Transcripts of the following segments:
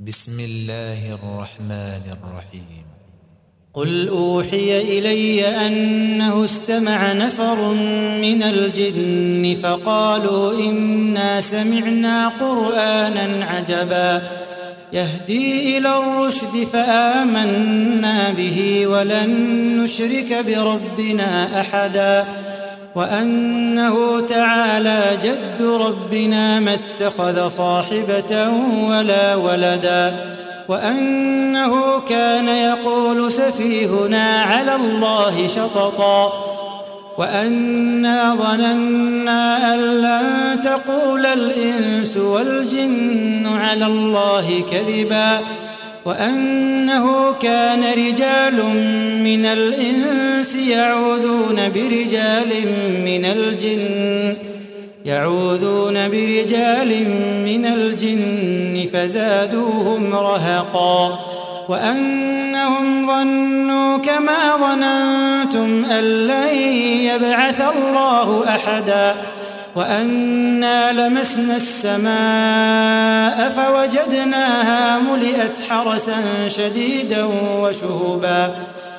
بسم الله الرحمن الرحيم. قل أوحي إلي أنه استمع نفر من الجن فقالوا إنا سمعنا قرآنا عجبا يهدي إلى الرشد فآمنا به ولن نشرك بربنا أحدا وأنه تعالى جد ربنا ما اتخذ صاحبة ولا ولدا وأنه كان يقول سفيهنا على الله شططا وأنا ظننا أن لن تقول الإنس والجن على الله كذبا وأنه كان رجال من الإنس يعوذون برجال من الجن فزادوهم رهقا وأنهم ظنوا كما ظننتم أن لن يبعث الله أحدا وأنا لمسنا السماء فوجدناها ملئت حرسا شديدا وشهبا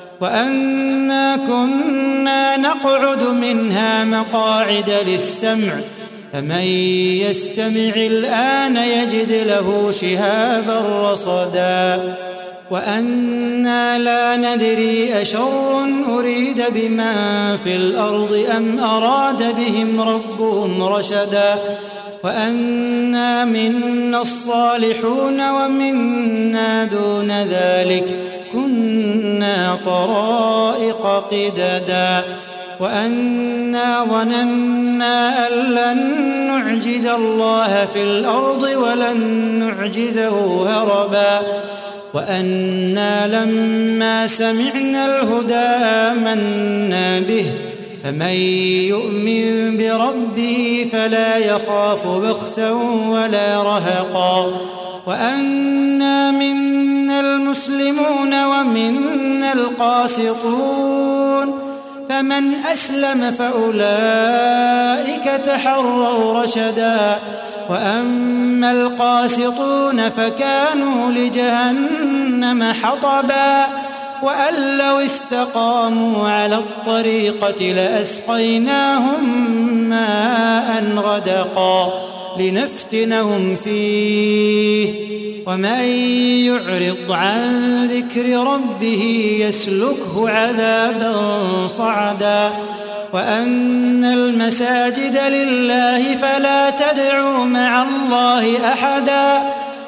وأنا كنا نقعد منها مقاعد للسمع فمن يستمع الآن يجد له شهابا رصدا وأنا لا ندري أشر أريد بمن في الأرض أم أراد بهم ربهم رشدا وأنا منا الصالحون ومنا دون ذلك كنا طرائق قددا وأنا ظننا أن لن نعجز الله في الأرض ولن نعجزه هربا وأنا لما سمعنا الهدى آمنا به فمن يؤمن بربه فلا يخاف بخسا ولا رهقا وأنا منا المسلمون ومنا القاسطون فمن أسلم فأولئك تحروا رشدا وأما القاسطون فكانوا لجهنم حطبا وأن لو استقاموا على الطريقة لأسقيناهم ماء غدقا لنفتنهم فيه ومن يعرض عن ذكر ربه يسلكه عذابا صعدا وأن المساجد لله فلا تدعوا مع الله أحدا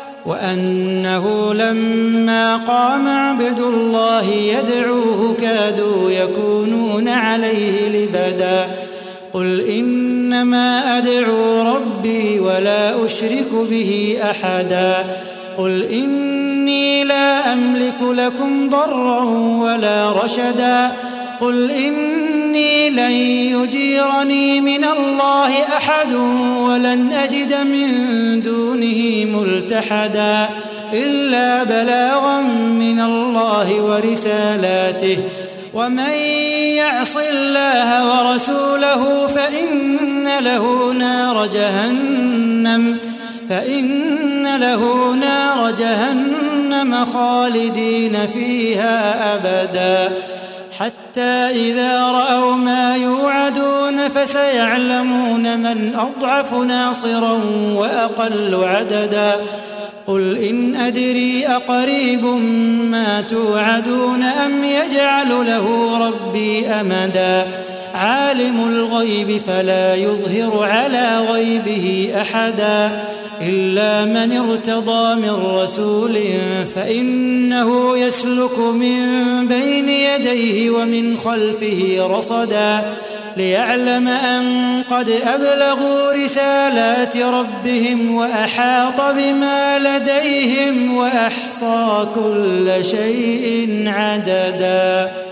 وأنه لما قام عبد الله يدعوه كادوا يكونون عليه لبدا قل إنما أدعو ربي ولا أشرك به أحدا قل إني لا أملك لكم ضرا ولا رشدا قل إني لن يجيرني من الله أحد ولن أجد من دونه ملتحدا إلا بلاغا من الله ورسالاته ومن يعص الله ورسوله فإن له نار جهنم خالدين فيها أبدا حتى إذا رأوا ما يوعدون فسيعلمون من أضعف ناصرا وأقل عددا قل إن أدري أقريب ما توعدون أم يجعل له ربي أمدا عالم الغيب فلا يظهر على غيبه أحدا إلا من ارتضى من رسول فإنه يسلك من بين يديه ومن خلفه رصدا ليعلم أن قد أبلغوا رسالات ربهم وأحاط بما لديهم وأحصى كل شيء عددا.